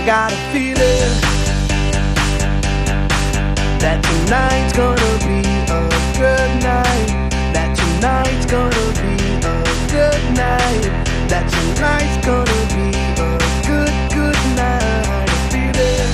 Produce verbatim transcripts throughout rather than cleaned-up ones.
got a feeling that tonight's gonna be a good night. That tonight's gonna be a good night. That tonight's gonna be a good, good night. A feeling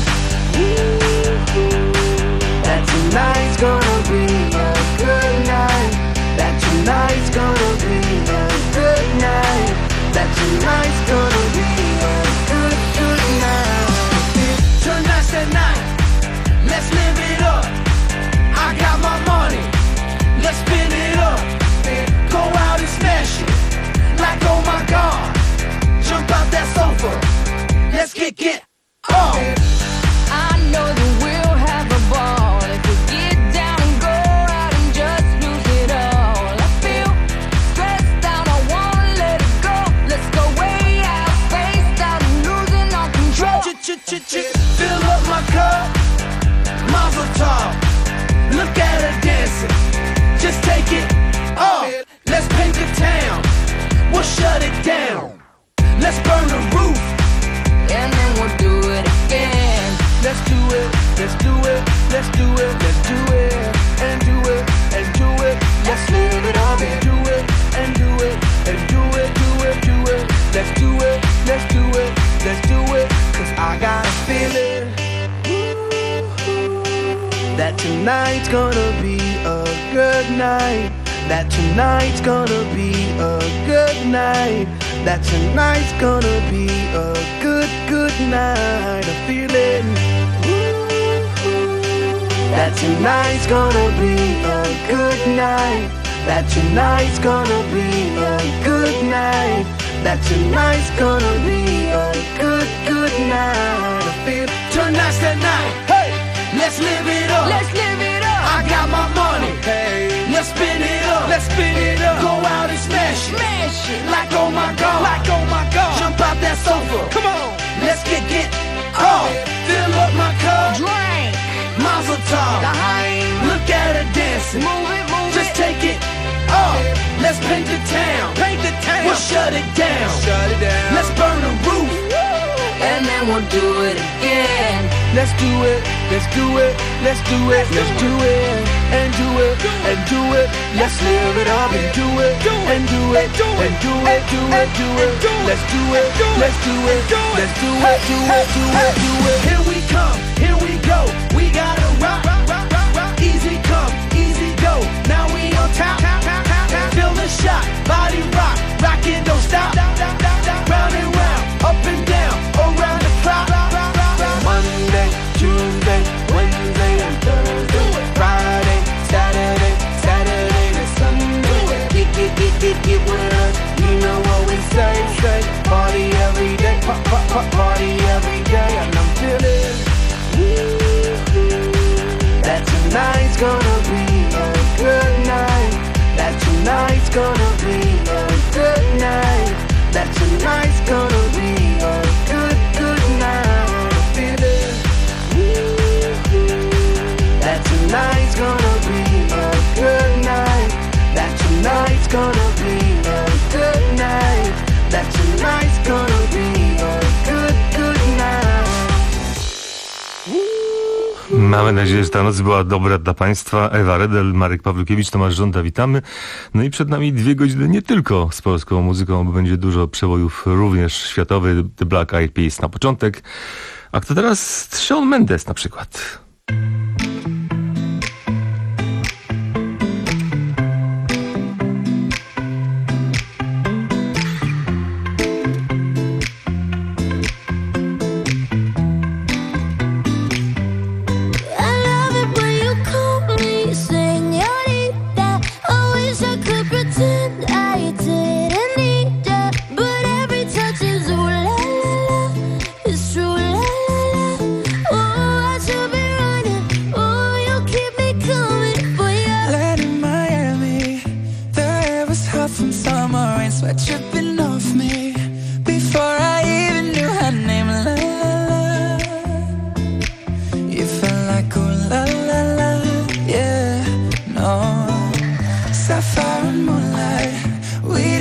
that tonight's gonna be a good night. That tonight's gonna be a good night. That tonight's gonna be a good, good night. Tonight's the night. Let's live it up. I got my money. Let's spin it up. Go out and smash it. Like oh my God. Jump out that sofa. Let's get get on. I know that we'll have a ball if we get down and go out and just lose it all. I feel stressed out, I wanna let it go. Let's go way out, spaced out and losing all control. Fill up my cup, Mazel tov. Look at her dancing, just take it off. Let's paint the town, we'll shut it down. Let's burn the roof, and then we'll do it again. let's do it, let's do it, let's do it, let's do it, and do it, and do it. Let's live it up and do it, and do it, and do it, do it, do it. Let's do it, let's do it, let's do it. Cause I got a feeling that tonight's gonna be a good night. That tonight's gonna be a good night. That tonight's gonna be a good, good night. A feeling that tonight's gonna be a good night. That tonight's gonna be a good night. That tonight's gonna be a good, good night. I feel tonight's the night. Hey, let's live it up. Let's live it up. I got my money. Hey, let's spin it up. Let's spin it up. Go out and smash it. Smash it. Like oh my God. Like oh my God. Jump out that sofa. Come on. Let's get get off. Fill up my cup. Drink. Mazel tov. Daheim. Look at her dancing. Move it, move Just it. take it off. Let's paint the town. Paint the town. We'll shut it down. Shut it down. Let's burn the roof. And then we'll do it again. Let's do it. Let's do it. Let's do it. Let's do it. And do it. And do it. Let's live it up and do it. And do it. And do it. Do it. Do it. Let's do it. Let's do it. Let's do it. Do it. Do it. Do it. Here we come. Here we go. We gotta rock. Easy come. Easy go. Now we on top. Feel the shot. Body rock. Rock it. Don't stop. Round and round. Up and down. Around the clock. Monday, Tuesday, Wednesday, and Thursday. Friday, Saturday, Saturday to Sunday. Get, get, get, get, get with us. You know what we say, say. Party every day, pop, pop, pop, party every day. And I'm feeling that tonight's gonna be a good night. That tonight's gonna be a good night. That tonight's gonna be a good, good night. That tonight's gonna be a good night. That tonight's gonna be a good night. That tonight's gonna be a good, good night. Mamy nadzieję, że ta noc była dobra dla Państwa. Ewa Redel, Marek Pawlukiewicz, Tomasz Żąda, witamy. No i przed nami dwie godziny nie tylko z polską muzyką, bo będzie dużo przebojów również światowych. The Black Eyed Peas na początek. A kto teraz? Shawn Mendes na przykład.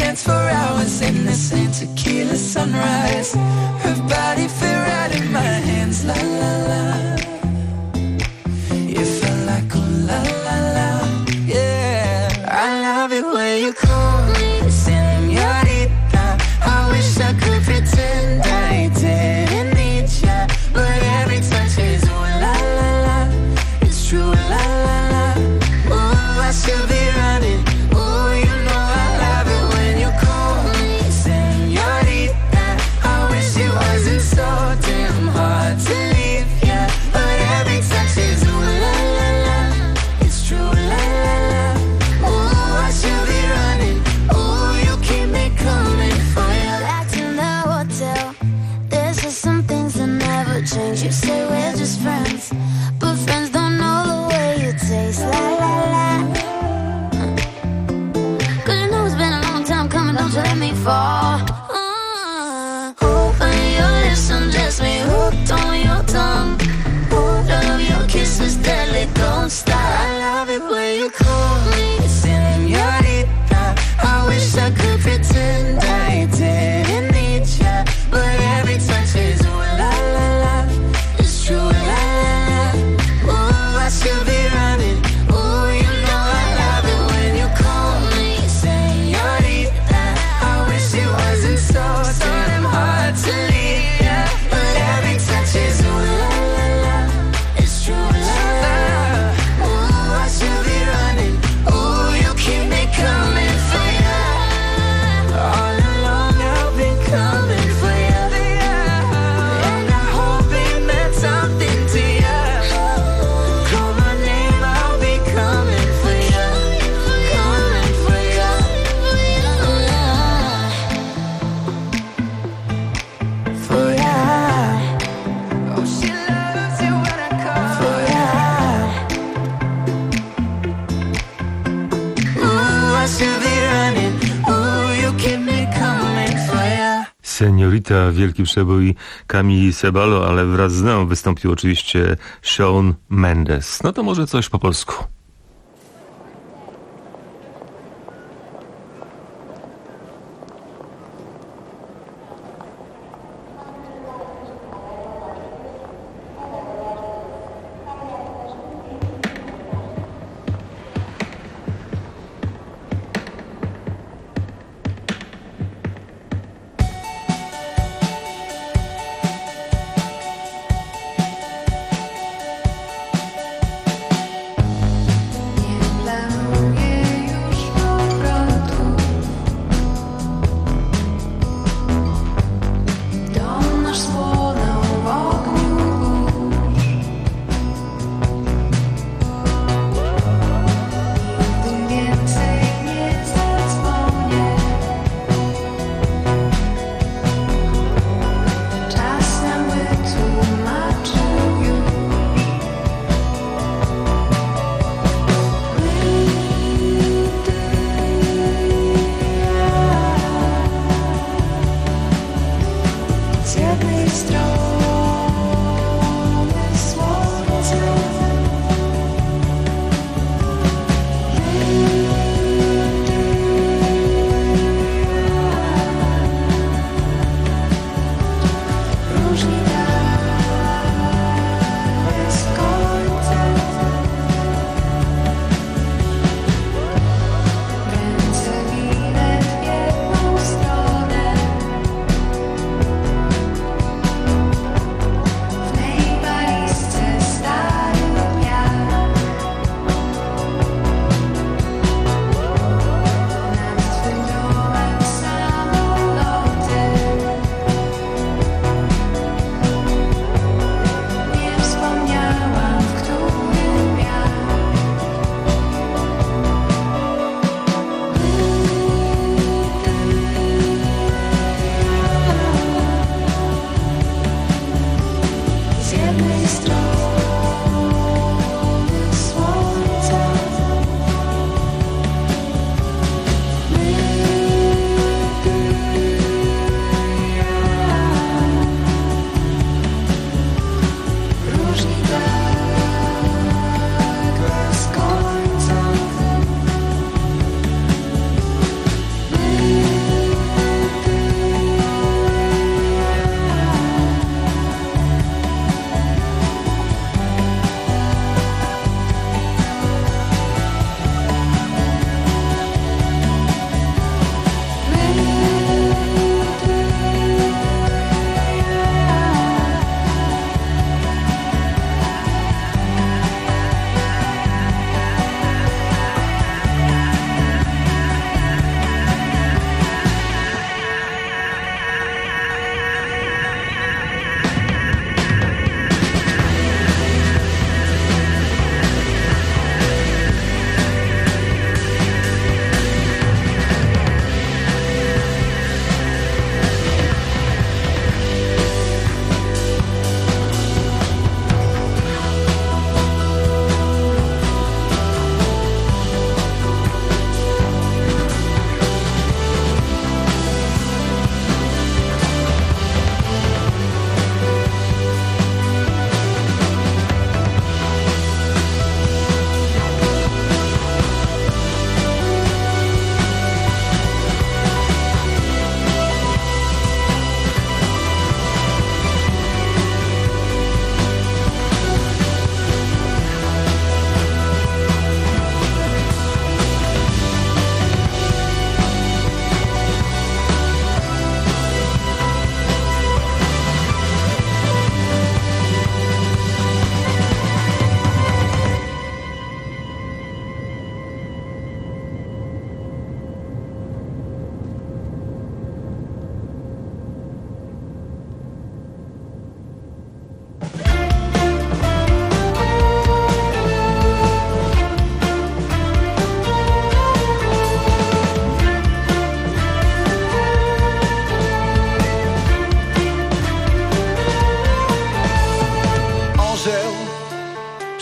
Tequila sunrise, her body fit right in my hand. you say we're just friends, but friends don't know the way you taste. La la la. Cause you know it's been a long time coming, don't you let me fall. Uh, open your lips and dress me hooked on your tongue. Love your kisses deadly, don't stop. I love it when you call me señorita. I wish I could pretend I didn't need ya, but every touch is ooh la la la. It's true, la la la. Ooh, I should be running. Ooh, you know I love it when you call me señorita. I wish it wasn't so, so damn hard to leave ya, but every touch is ooh la la la. It's true, la la la. Ooh, I should be running. Ooh, you keep me coming for ya. All along I've been coming for ya, and I hope it meant something to ya. Call my name, I'll be coming for ya, coming for ya, for ya. Oh, she loves it when I call for ya. Ooh, I should be running. Ooh, you keep me coming for ya. Seniorita, wielki przebój Camille Ceballo, ale wraz z nią wystąpił oczywiście Shawn Mendes. No to może coś po polsku.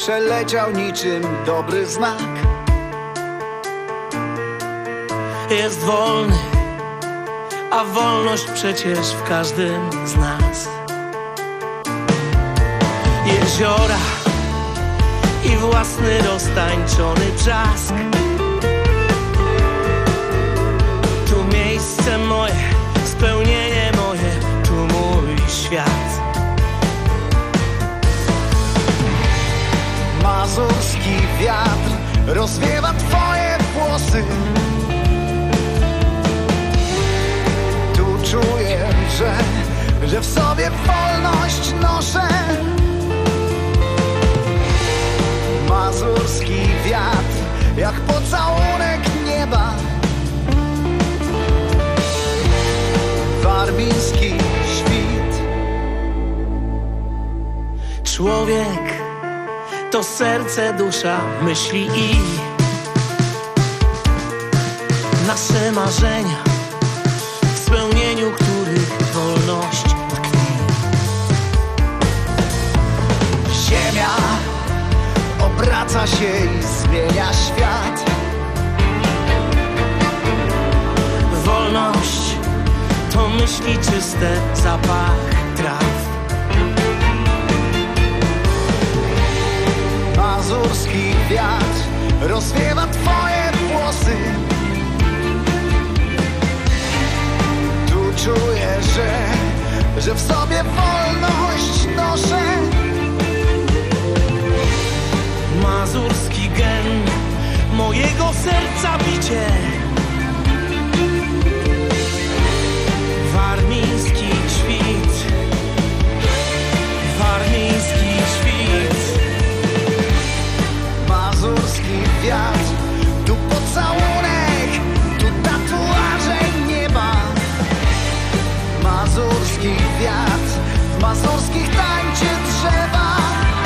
przeleciał niczym dobry znak. Jest wolny, a wolność przecież w każdym z nas. Jeziora i własny roztańczony brzask. Tu miejsce moje, spełnienie moje, tu mój świat. Mazurski wiatr rozwiewa twoje włosy. Tu czuję, że, że w sobie wolność noszę. Mazurski wiatr jak pocałunek nieba. Warmiński świt. Człowiek to serce, dusza, myśli i nasze marzenia, w spełnieniu których wolność tkwi. Ziemia obraca się i zmienia świat. Wolność to myśli czyste, zapach traw. Mazurski wiatr rozwiewa twoje włosy. Tu czuję, że, że w sobie wolność noszę. Mazurski gen mojego serca bicie. Warmiński świt, warmiński świt. Mazurski wiatr, tu pocałunek, tu tatuaże nieba. Mazurski wiatr, w mazurskich tańczy drzewa.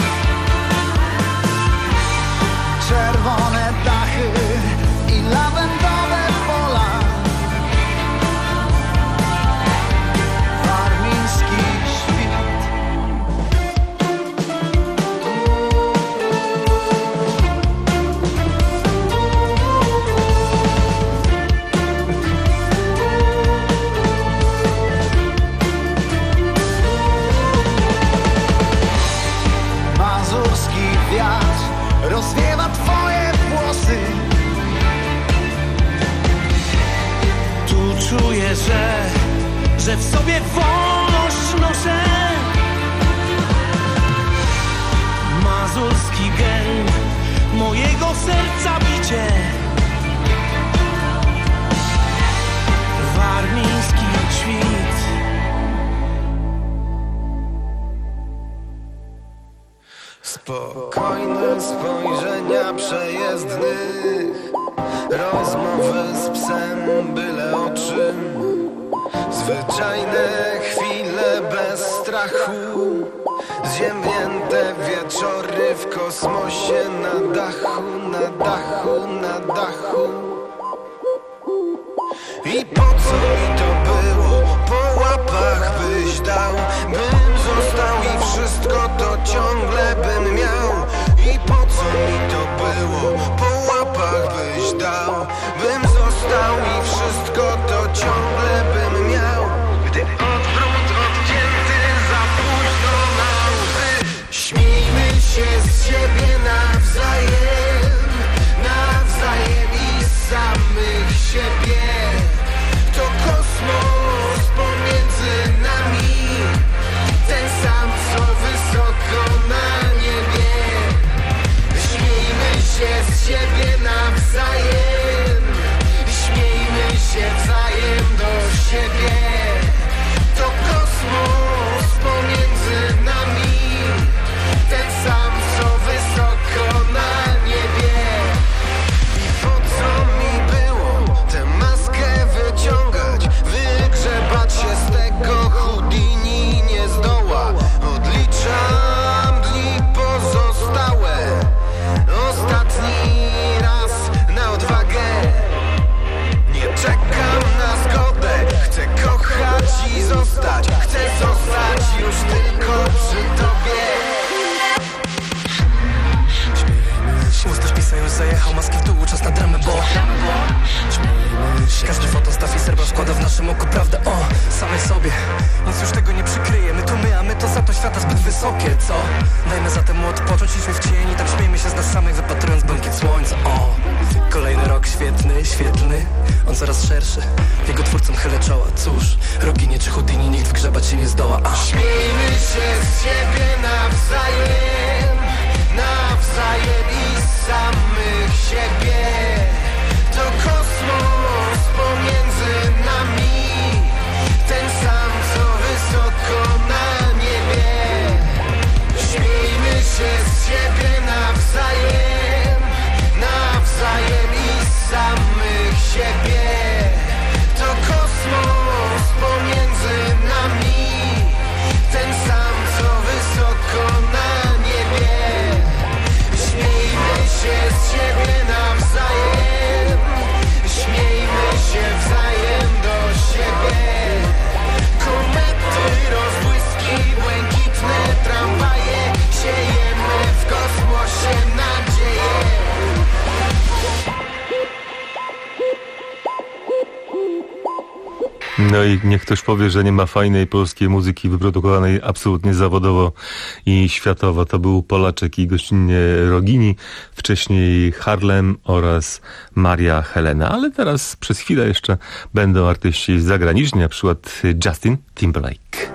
Czerwone dachy i lawendowe pola. Warmiński świt. Mazurski wiatr rozwiewa twoje włosy. Tu czuję, że, że w sobie wolność noszę. Mazurski gen mojego serca bicie. Warmiński świt. Spokojne spojrzenia przejezdnych, rozmowy z psem byle o czym. Zwyczajne chwile bez strachu, zziębnięte wieczory w kosmosie. Na dachu, na dachu, na dachu. I po co mi to było? Po łapach byś dał, bym został i wszystko to ciągle bym miał. I po co mi to było? Po łapach byś dał, bym został i wszystko to ciągle bym miał. Gdy odwrót odcięty za późno na łzy. Śmijmy się. co? Dajmy zatem odpocząć, idźmy w cień i tak śmiejmy się z nas samych, wypatrując błękit słońca. O, kolejny rok świetny, świetlny, on coraz szerszy, jego twórcom chylę czoła. Cóż, Roginie czy Houdini, nikt wgrzebać się nie zdoła. A. Śmiejmy się z siebie nawzajem, nawzajem i z samych siebie. To kosmos pomiędzy nami, ten sam co wysoko na niebie. Śmiejmy się z siebie nawzajem, nawzajem i z samych siebie. To kosmos pomiędzy nami, ten sam co wysoko na niebie. Śmiejmy się z siebie nawzajem, śmiejmy się wzajem do siebie. Komety, rozbłyski, błękitne tramwaje, siejemy w kosmosie nadzieję. No i niech ktoś powie, że nie ma fajnej polskiej muzyki wyprodukowanej absolutnie zawodowo i światowo. To był Polaczek i gościnnie Rogini, wcześniej Harlem oraz Maria Helena. Ale teraz przez chwilę jeszcze będą artyści zagraniczni, na przykład Justin Timberlake.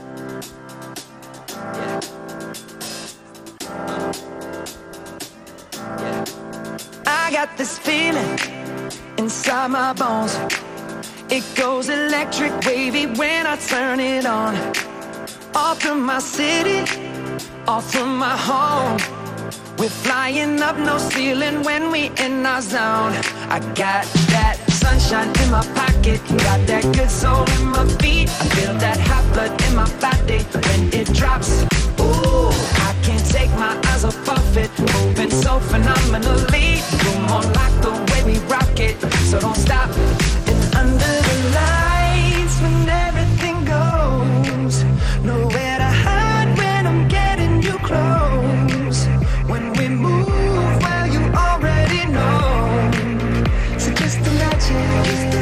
I got this feeling inside my bones. It goes electric wavy when I turn it on. Off from my city, off from my home. We're flying up no ceiling when we in our zone. I got that sunshine in my pocket, got that good soul in my feet. I feel that hot blood in my body when it drops. Ooh, I can't take my eyes off of it, moving so phenomenally. You're more like the way we rock it, so don't stop. And under the lights when everything goes, nowhere to hide when I'm getting you close. When we move, well you already know. So just imagine,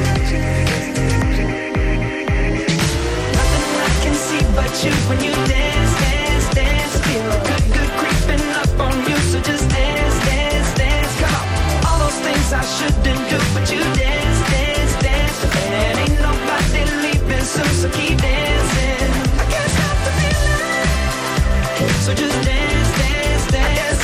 nothing I can see but you when you dance, dance, dance. Feel good, good creeping up on you. So just dance, dance, dance. Come on, all those things I shouldn't do, but you dance, dance, dance. And ain't nobody leaving soon, so keep dancing. I can't stop the feeling. So just dance, dance, dance.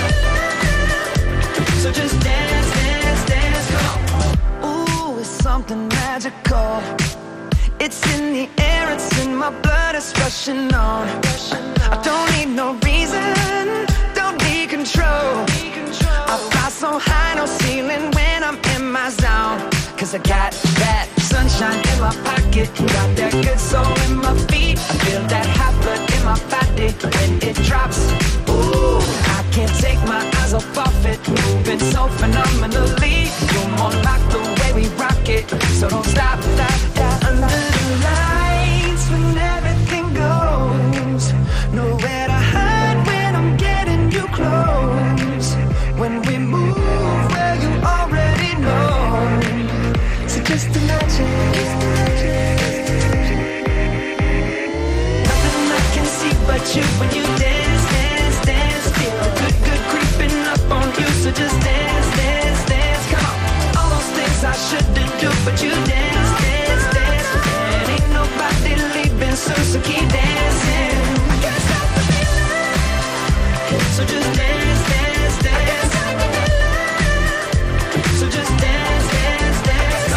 So just dance, dance, dance. Come on. Ooh, it's something magical. It's in the air, it's in my blood, it's rushing on. I don't need no reason, don't need control. I fly so high, no ceiling when I'm in my zone. Cause I got that sunshine in my pocket, got that good soul in my feet. I feel that hot blood in my body when it drops. Ooh, I can't take my eyes off of it, moving so phenomenally. You're more like the way we rock it, so don't stop, stop, stop. Under the lights when everything goes, nowhere to hide when I'm getting you close. When we move, well you already know. So just imagine, nothing I can see but you when you dance, dance, dance. Feel good, good creeping up on you. So just dance, dance, dance. Come on, all those things I shouldn't do, but you dance, dance, dance. And ain't nobody leaving soon, so keep dancing. I can't stop the feeling. So just dance, dance, dance. So just dance, dance, dance.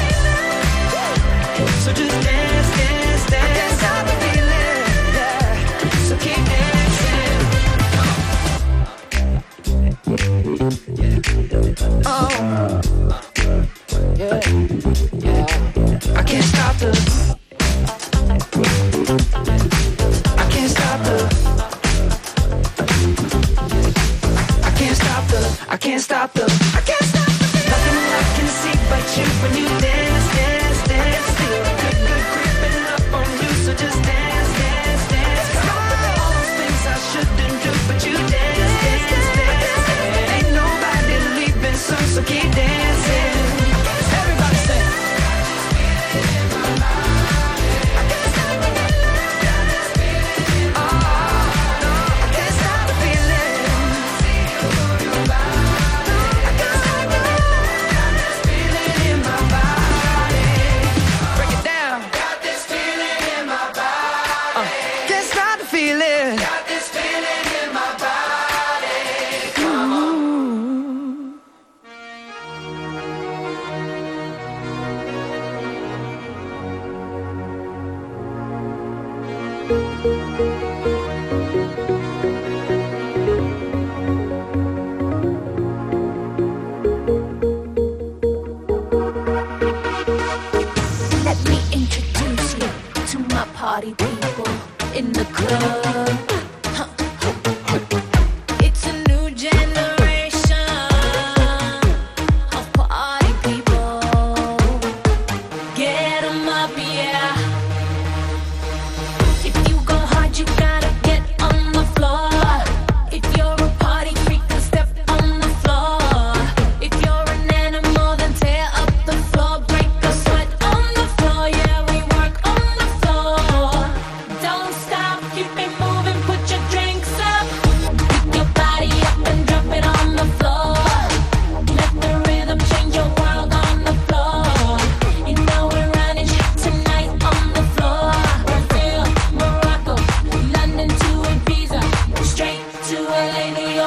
So just dance, dance, dance. I can't stop the feeling, yeah. So keep dancing. Oh, yeah, yeah. I can't stop the. I can't stop the. I can't stop the. I can't stop the. I can't stop the. Nothing I can see but you when you dance, dance, dance. Feel good, good creeping up on you. So just dance, dance, dance. Come on, all those things I shouldn't do, but you dance, dance, dance. And ain't nobody leaving soon, so keep dancing. Everybody sing. I can't stop the feeling. Oh, no.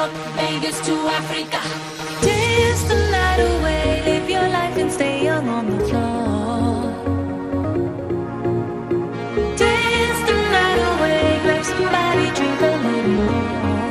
York, Vegas to Africa. Dance the night away, live your life and stay young on the floor. Dance the night away, grab somebody, drink a little more.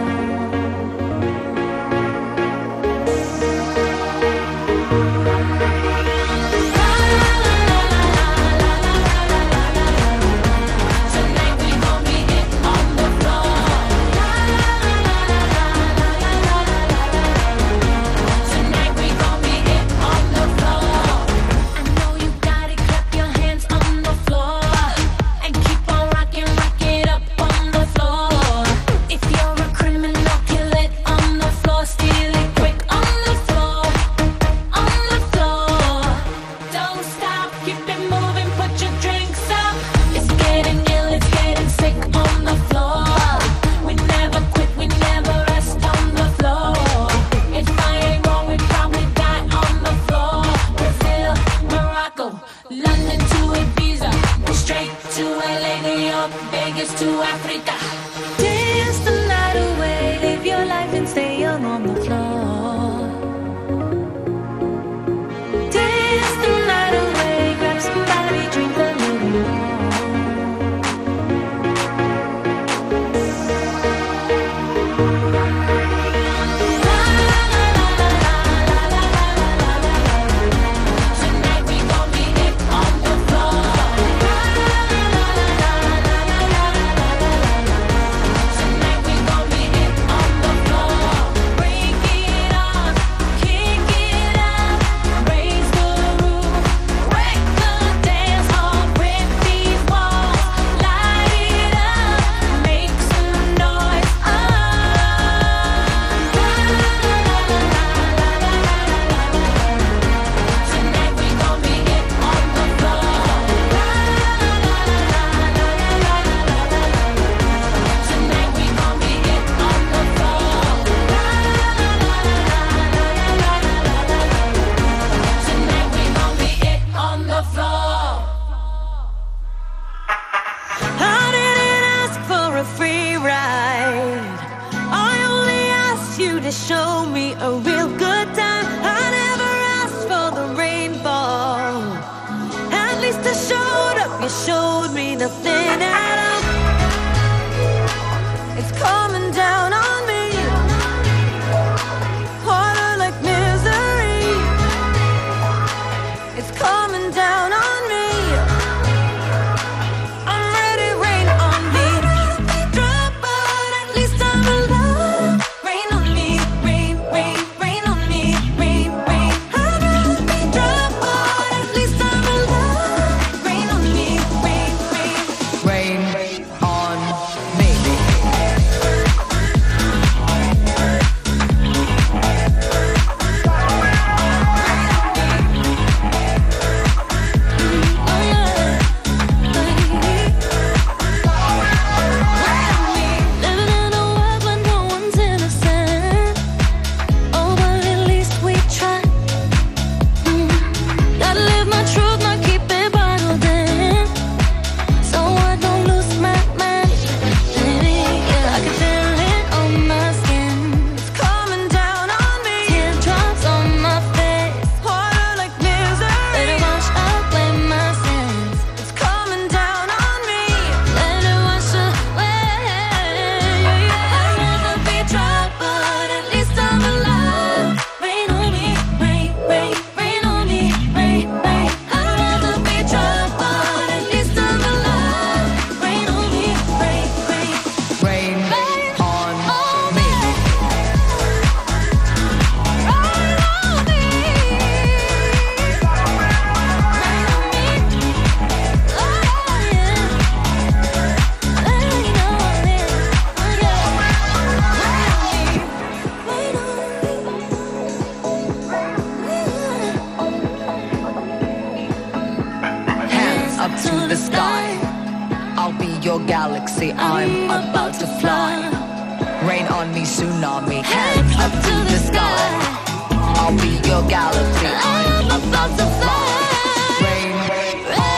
galaxy, I'm about to fly. Rain on me, tsunami, hands up to the sky. I'll be your galaxy, I'm about to fly. Rain, rain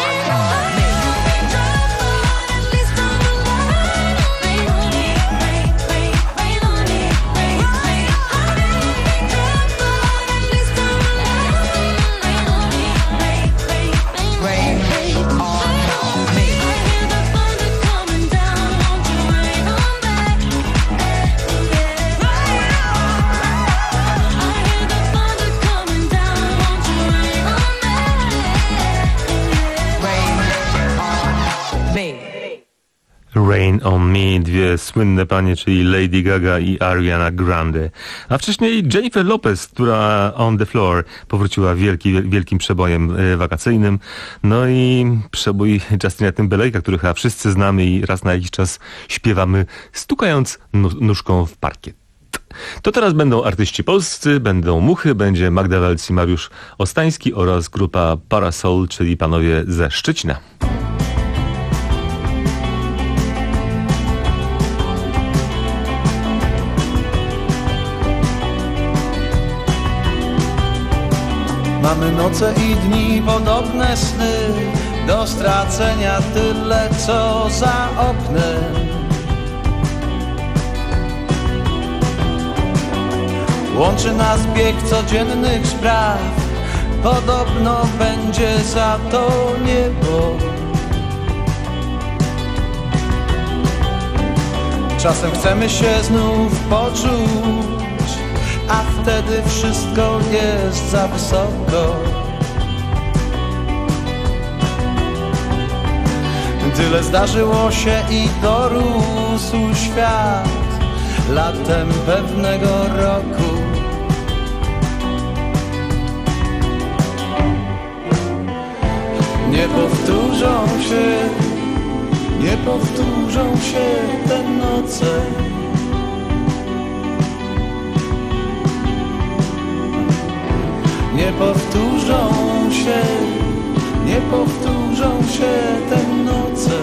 on me. At least I'm alive. Rain on me, rain, rain, rain on me, rain, rain. on Me, dwie słynne panie, czyli Lady Gaga i Ariana Grande. A wcześniej Jennifer Lopez, która On the Floor powróciła wielki, wielkim przebojem wakacyjnym. No i przebój Justina Timberlake'a, który chyba wszyscy znamy i raz na jakiś czas śpiewamy, stukając nóżką w parkiet. To teraz będą artyści polscy, będą Muchy, będzie Magda Welc i Mariusz Ostański oraz grupa Parasol, czyli panowie ze Szczecina. Mamy noce i dni, podobne sny, do stracenia tyle co za oknem. Łączy nas bieg codziennych spraw, podobno będzie za to niebo. Czasem chcemy się znów poczuć, a wtedy wszystko jest za wysoko. Tyle zdarzyło się i dorósł świat latem pewnego roku. Nie powtórzą się, nie powtórzą się te noce. Nie powtórzą się, nie powtórzą się te noce.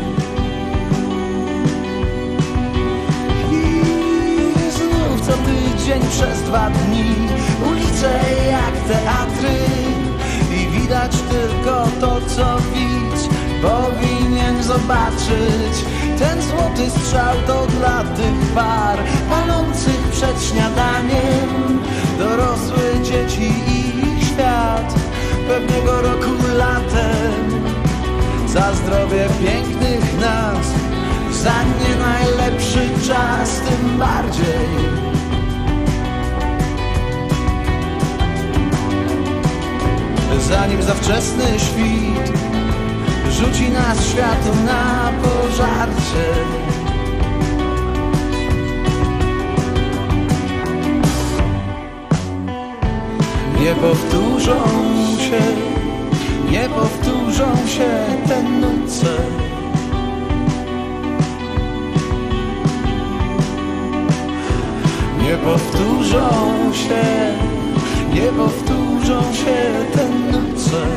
I znów co tydzień przez dwa dni ulice jak teatry i widać tylko to, co widz powinien zobaczyć. Ten złoty strzał to dla tych par palących przed śniadaniem, dorosłe dzieci i ich świat pewnego roku latem. Za zdrowie pięknych nas, za nie najlepszy czas, tym bardziej. Zanim za wczesny świt rzuci nas światu na pożarcie. Nie powtórzą się, nie powtórzą się te noce. Nie powtórzą się, nie powtórzą się te noce.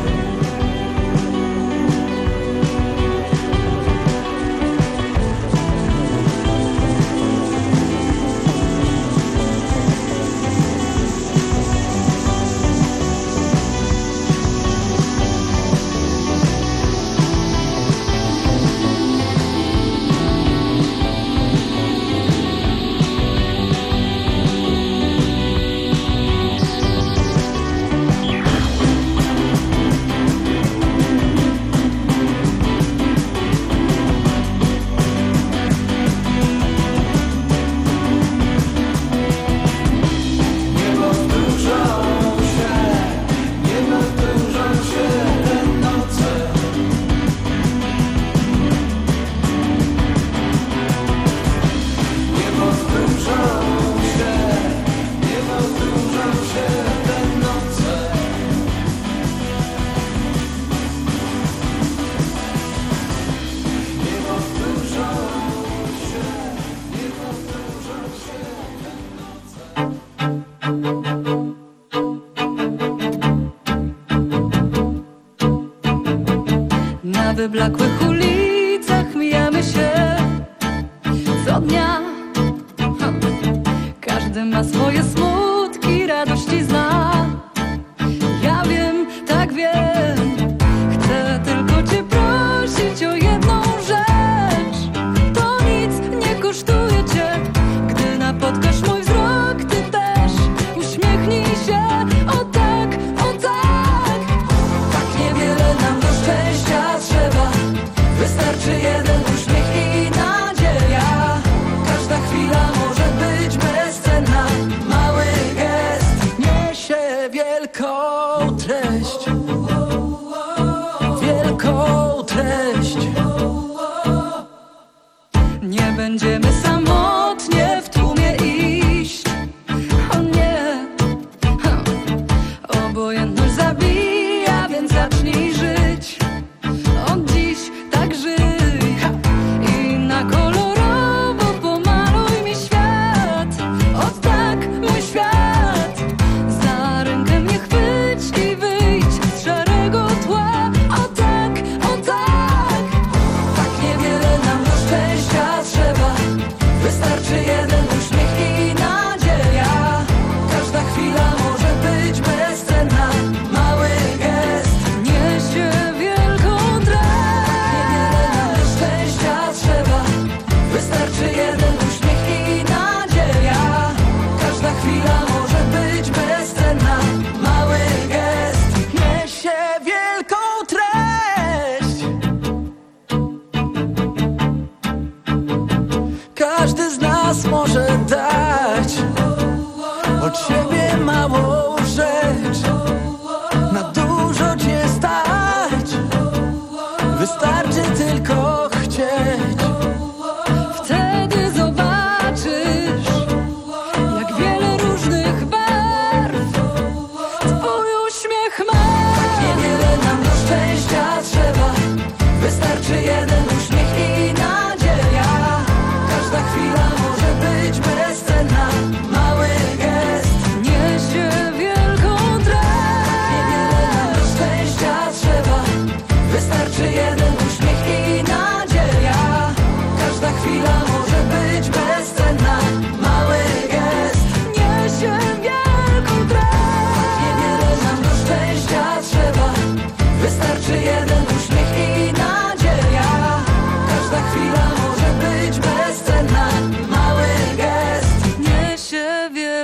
Na wyblakłych ulicach mijamy się co dnia. Hm. Każdy ma swoje smutki, radości zna. Ja wiem, tak wiem. Chcę tylko cię prosić o jedną rzecz. To nic nie kosztuje cię, gdy napotkasz mój wzrok, ty też uśmiechnij się. O tak, o tak. Tak niewiele nam do szczęścia trzeba. Wystarczy jeden uśmiech i nadzieja. Każda chwila może być bezcenna. Małe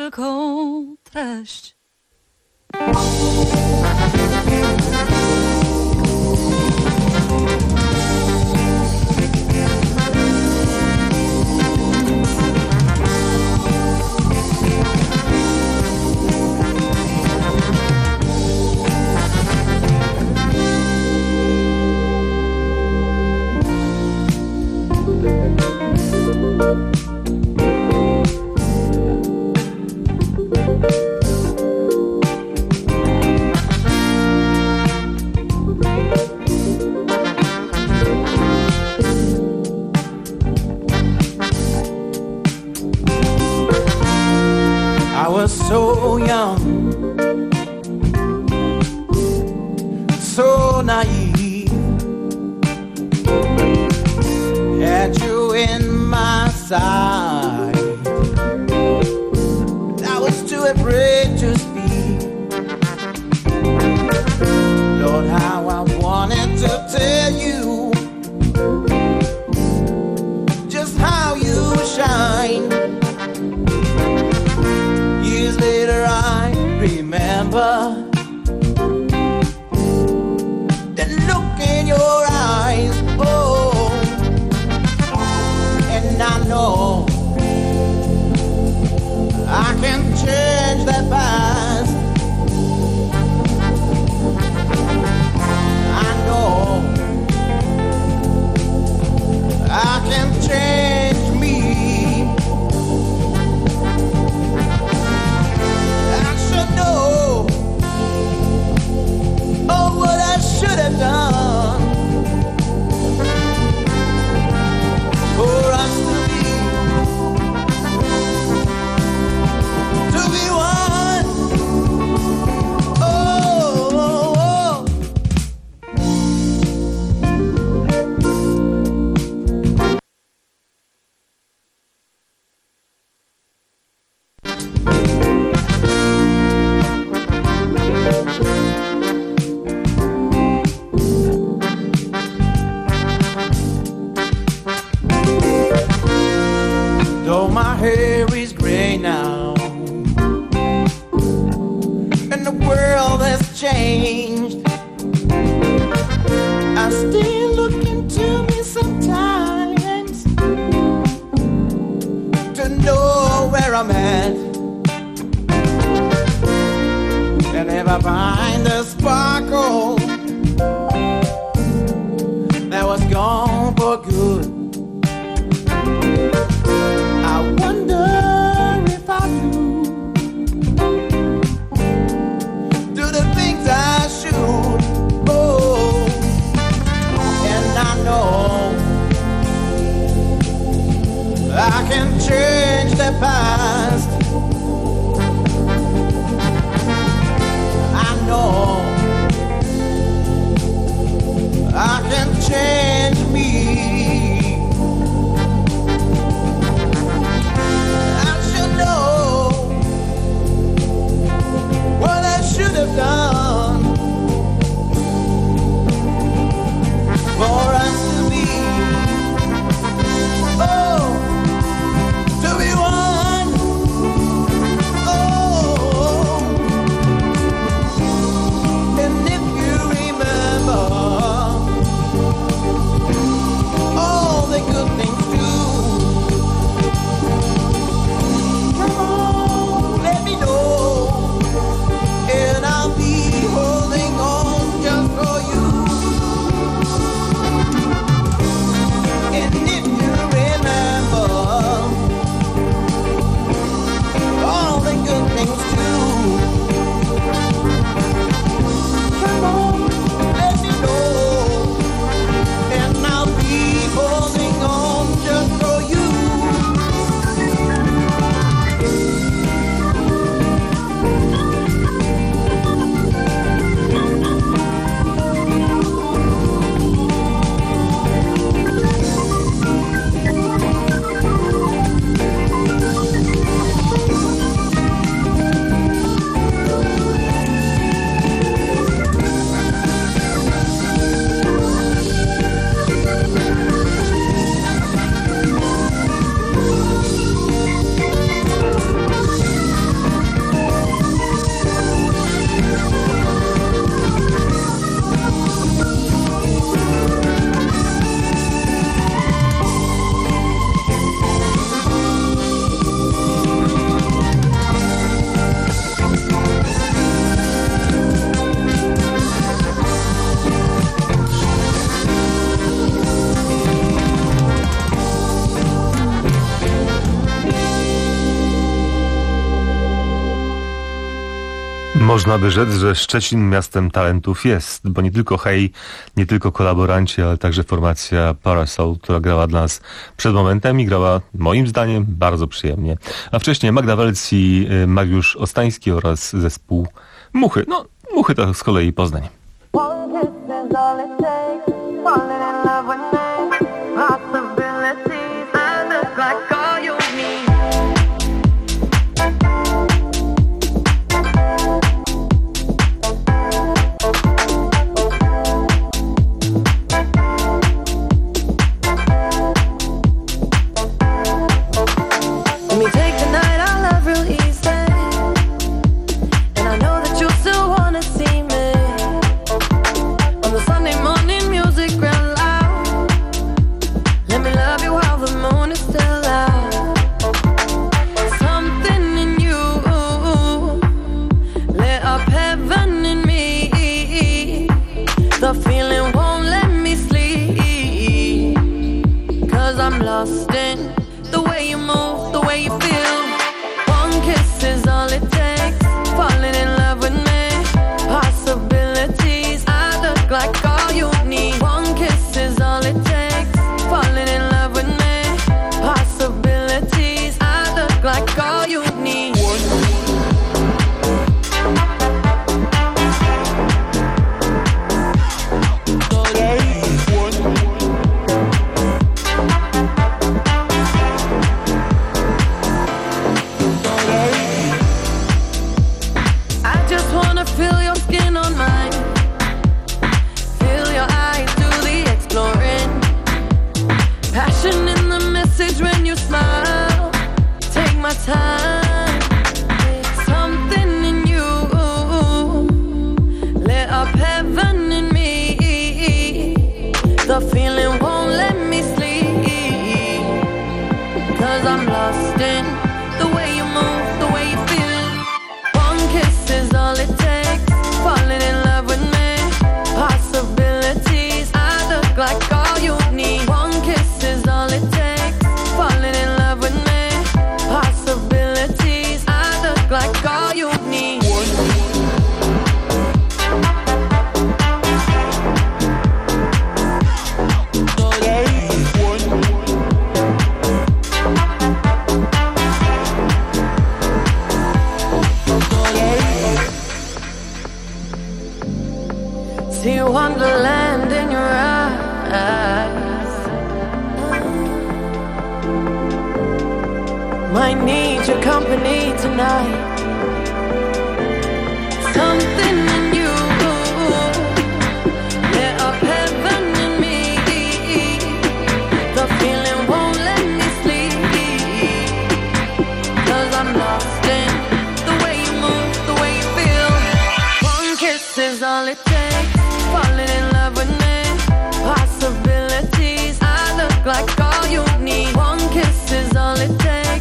wielką treść. I was so young, so naive. Had you in my sight, I was too afraid to speak. Lord, how I wanted to tell you just how you shine. Years later I remember the look in your eyes, oh, and I know I can change that past. I know I can change me. Know, oh, what I should have done for us to be, to be one. Oh, oh, oh. Though my hair is gray now and the world has changed, I still look into me sometimes to know where I'm at. And if I find the sparkle that was gone for good, I wonder if I do do the things I should. Oh, and I know I can change the past. I know Można by rzec, że Szczecin miastem talentów jest, bo nie tylko Hej, nie tylko kolaboranci, ale także formacja Parasol, która grała dla nas przed momentem i grała moim zdaniem bardzo przyjemnie. A wcześniej Magda Welc i Mariusz Ostański oraz zespół Muchy. No, Muchy to z kolei Poznań.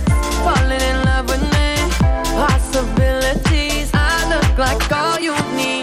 Like all you need.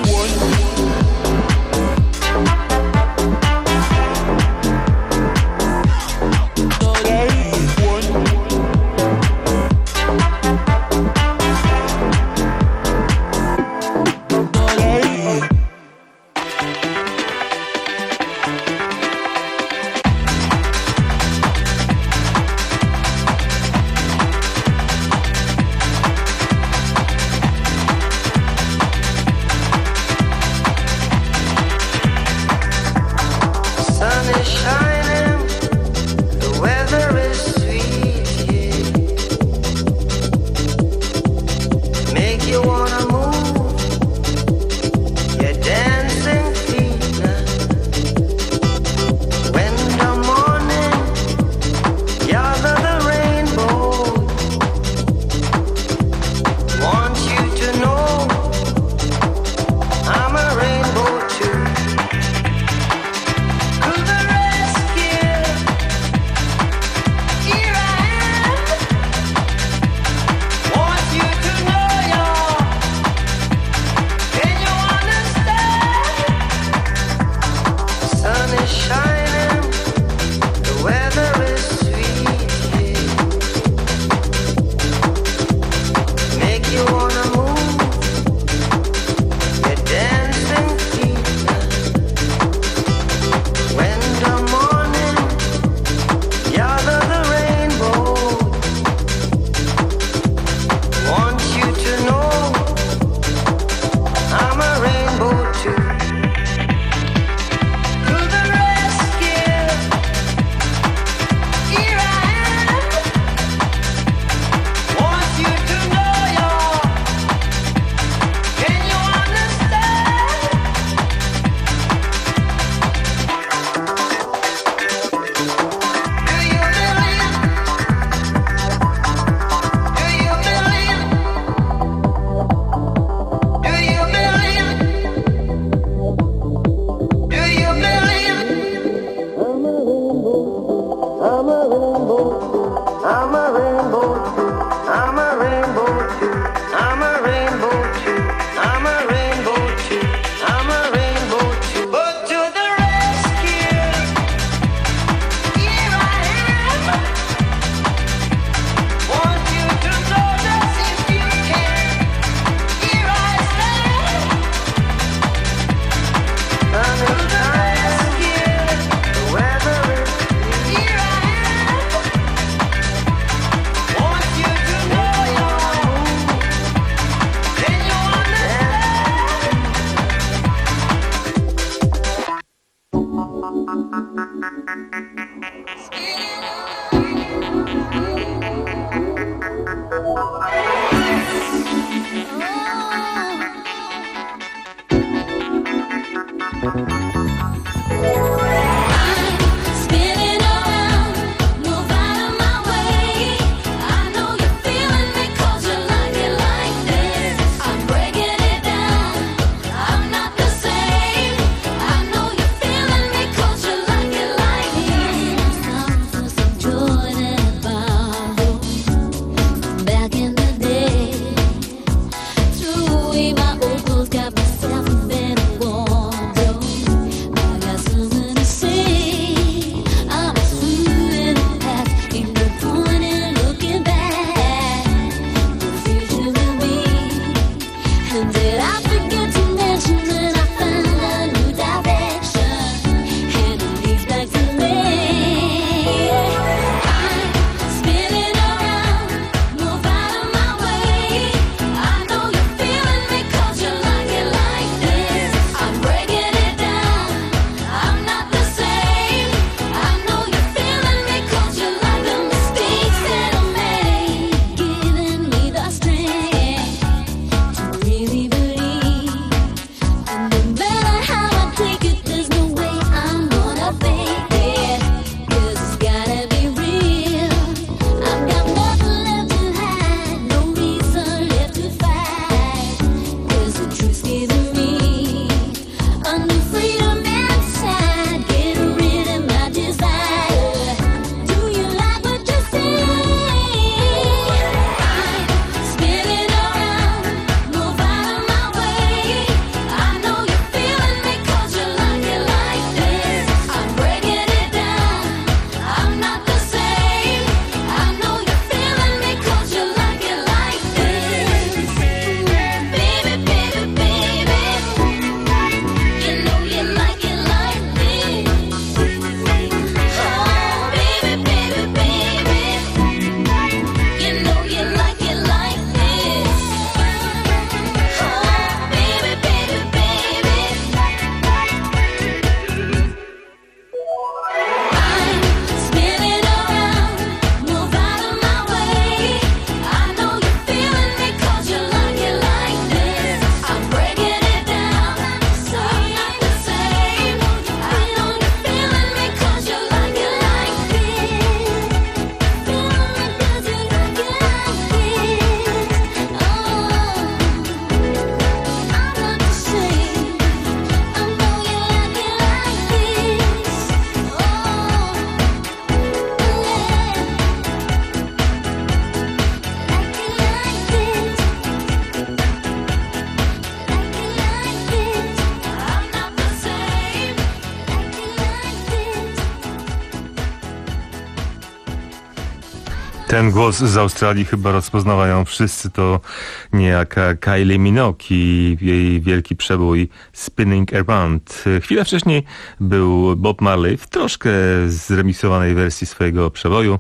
Ten głos z Australii chyba rozpoznawają wszyscy, to niejaka Kylie Minogue i jej wielki przebój Spinning Around. Chwilę wcześniej był Bob Marley w troszkę zremiksowanej wersji swojego przeboju,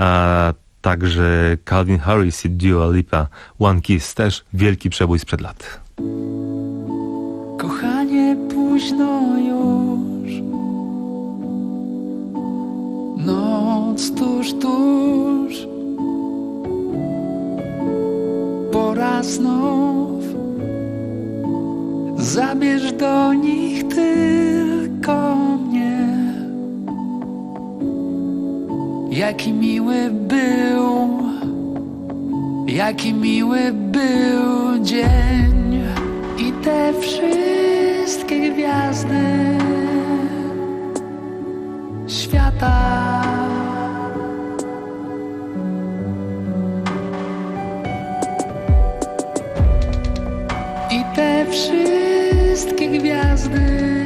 a także Calvin Harris i Dua Lipa One Kiss, też wielki przebój sprzed lat. Kochanie, późno już, noc tuż, tuż, pora znów, zabierz do nich tylko mnie. Jaki miły był, jaki miły był dzień i te wszystkie gwiazdy świata. I te wszystkie gwiazdy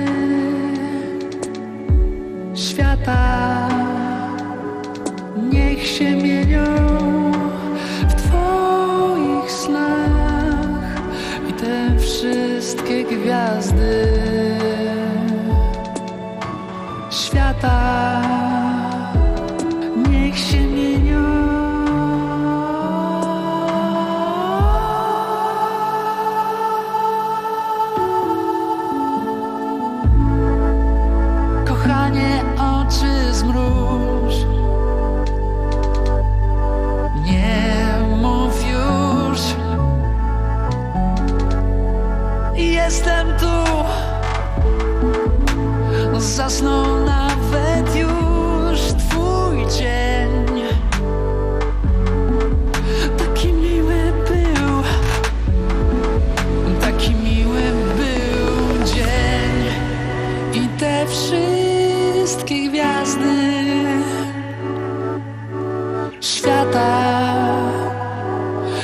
świata niech się mienią w Twoich snach. I te wszystkie gwiazdy świata niech się mienią. Kochanie, oczy zmruż, nie mów już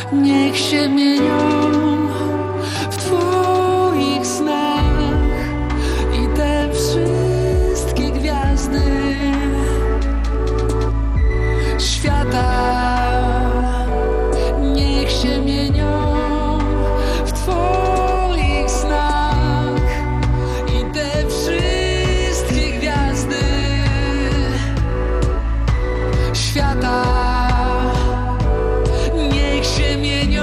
niech się mienią w twoich snach i te wszystkie gwiazdy świata niech się mienią w twoich snach i te wszystkie gwiazdy świata niech się mienią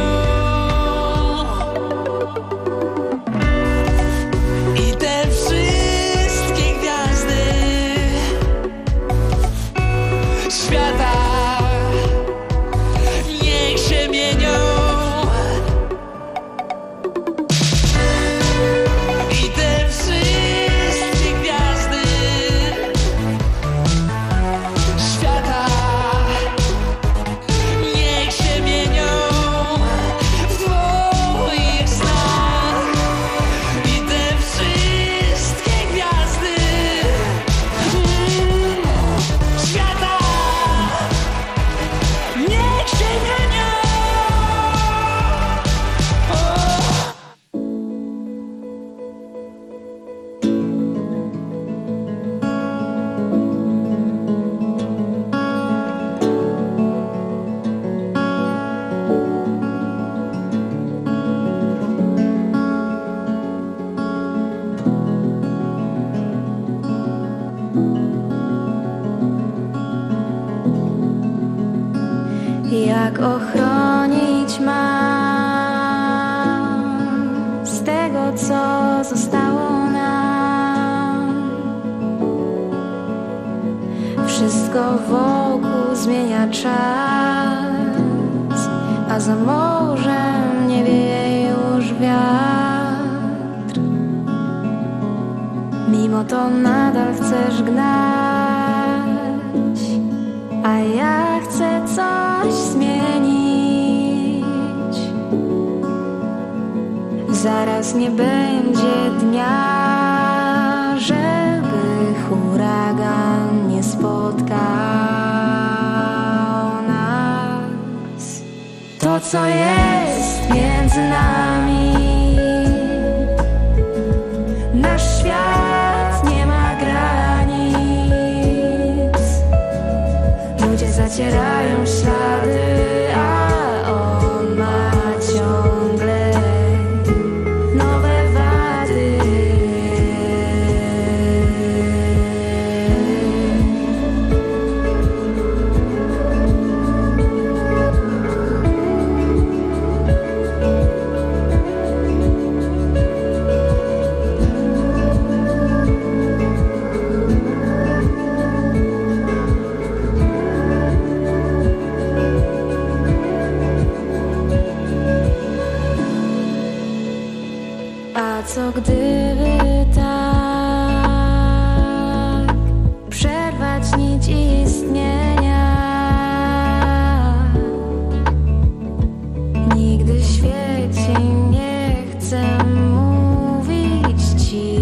i te wszystkie gwiazdy świata niech się mienią i te wszystkie gwiazdy świata niech się mienią w twoich snach i te wszystkie gwiazdy mm, świata niech się mienią. O. Jak ochronić mam z tego, co zostało nam? Wszystko wokół zmienia czas, a za morzem nie wieje już wiatr. Mimo to nadal chcesz gnać, a ja chcę coś zmienić. Zaraz nie będzie dnia, żeby huragan nie spotkał nas. To, co jest między nami, nasz świat nie ma granic. Ludzie zacierają ślady, a on ma ciągle nowe wady. A co gdyby tak przerwać nić istnienia? Nigdy w świecie nie chcę mówić ci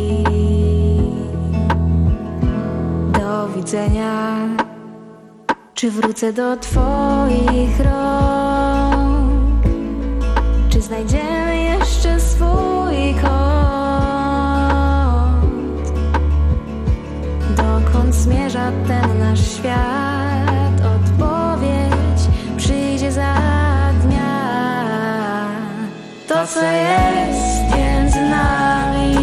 do widzenia. Czy wrócę do twoich rąk? Czy znajdziemy jeszcze swój kąt? Dokąd zmierza ten nasz świat? Odpowiedź przyjdzie za dnia. To, co jest między nami,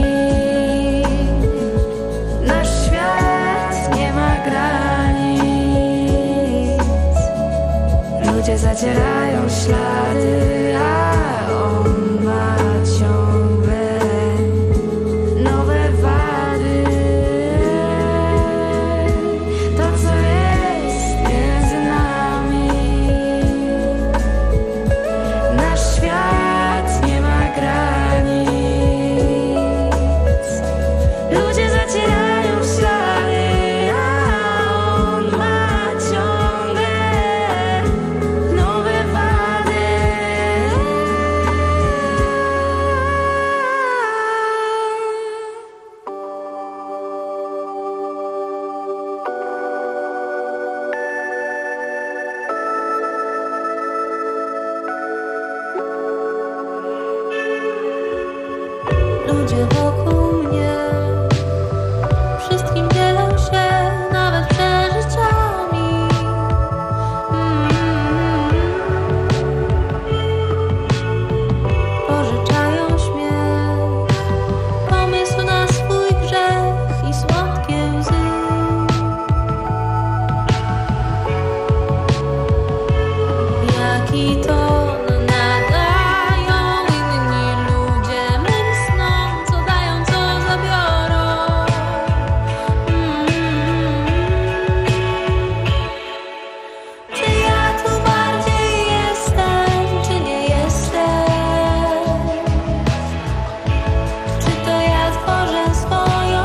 nasz świat nie ma granic. Ludzie zacierają